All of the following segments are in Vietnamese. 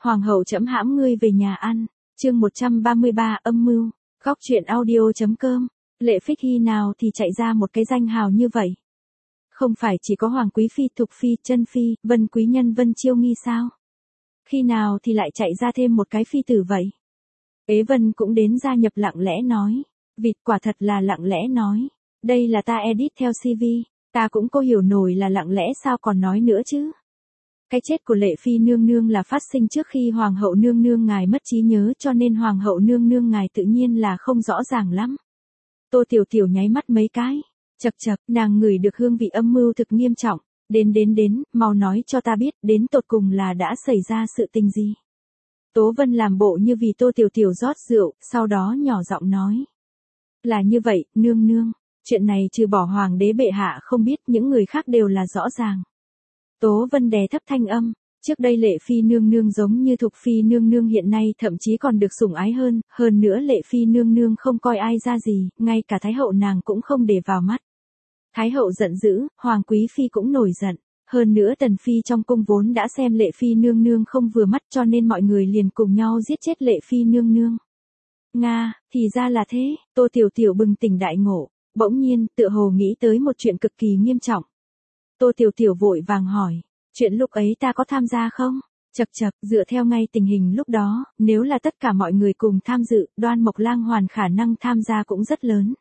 Hoàng hậu trẫm hãm ngươi về nhà ăn. Chương 133 âm mưu. Góc truyện audio.com. Lệ Phích khi nào thì chạy ra một cái danh hào như vậy? Không phải chỉ có Hoàng quý phi, Thục phi, Chân phi, Vân quý nhân, Vân Chiêu Nghi sao? Khi nào thì lại chạy ra thêm một cái phi tử vậy? Ế Vân cũng đến gia nhập lặng lẽ nói. Vịt quả thật là lặng lẽ nói. Đây là ta edit theo CV, ta cũng có hiểu nổi là lặng lẽ sao còn nói nữa chứ. Cái chết của Lệ Phi nương nương là phát sinh trước khi Hoàng hậu nương nương ngài mất trí nhớ, cho nên Hoàng hậu nương nương ngài tự nhiên là không rõ ràng lắm. Tô Tiểu Tiểu nháy mắt mấy cái. Chậc chậc, nàng ngửi được hương vị âm mưu thực nghiêm trọng. Đến, mau nói cho ta biết, đến tột cùng là đã xảy ra sự tình gì. Tố Vân làm bộ như vì Tô Tiểu Tiểu rót rượu, sau đó nhỏ giọng nói. Là như vậy, nương nương. Chuyện này trừ bỏ hoàng đế bệ hạ không biết, những người khác đều là rõ ràng. Tố Vân đè thấp thanh âm. Trước đây Lệ Phi nương nương giống như Thục Phi nương nương hiện nay thậm chí còn được sủng ái hơn nữa Lệ Phi nương nương không coi ai ra gì, ngay cả Thái hậu nàng cũng không để vào mắt. Thái hậu giận dữ, Hoàng quý phi cũng nổi giận. Hơn nữa Tần Phi trong cung vốn đã xem Lệ Phi nương nương không vừa mắt, cho nên mọi người liền cùng nhau giết chết Lệ Phi nương nương. Nga, thì ra là thế. Tô Tiểu Tiểu bừng tỉnh đại ngộ, bỗng nhiên tựa hồ nghĩ tới một chuyện cực kỳ nghiêm trọng. Tô Tiểu Tiểu vội vàng hỏi, chuyện lúc ấy ta có tham gia không? Chậc chậc, dựa theo ngay tình hình lúc đó, nếu là tất cả mọi người cùng tham dự, Đoan Mộc Lang Hoàn khả năng tham gia cũng rất lớn.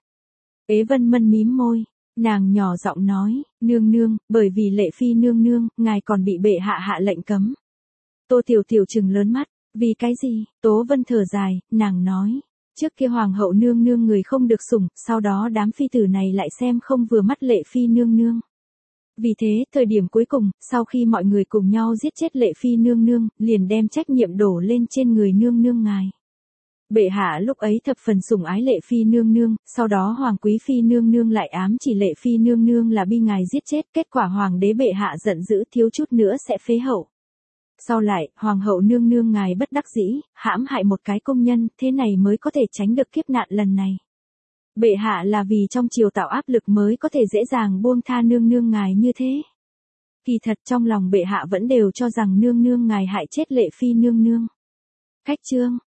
Ế Vân Mân mím môi, nàng nhỏ giọng nói, nương nương, bởi vì Lệ Phi nương nương, ngài còn bị bệ hạ hạ lệnh cấm. Tô Tiểu Tiểu trừng lớn mắt, vì cái gì? Tố Vân thở dài, nàng nói, trước kia Hoàng hậu nương nương người không được sủng, sau đó đám phi tử này lại xem không vừa mắt Lệ Phi nương nương. Vì thế, thời điểm cuối cùng, sau khi mọi người cùng nhau giết chết Lệ Phi nương nương, liền đem trách nhiệm đổ lên trên người nương nương ngài. Bệ hạ lúc ấy thập phần sủng ái Lệ Phi nương nương, sau đó Hoàng quý phi nương nương lại ám chỉ Lệ Phi nương nương là bị ngài giết chết, kết quả Hoàng đế bệ hạ giận dữ thiếu chút nữa sẽ phế hậu. Sau lại, Hoàng hậu nương nương ngài bất đắc dĩ, hãm hại một cái công nhân, thế này mới có thể tránh được kiếp nạn lần này. Bệ hạ là vì trong triều tạo áp lực mới có thể dễ dàng buông tha nương nương ngài như thế. Kỳ thật trong lòng bệ hạ vẫn đều cho rằng nương nương ngài hại chết Lệ Phi nương nương. Khách chương.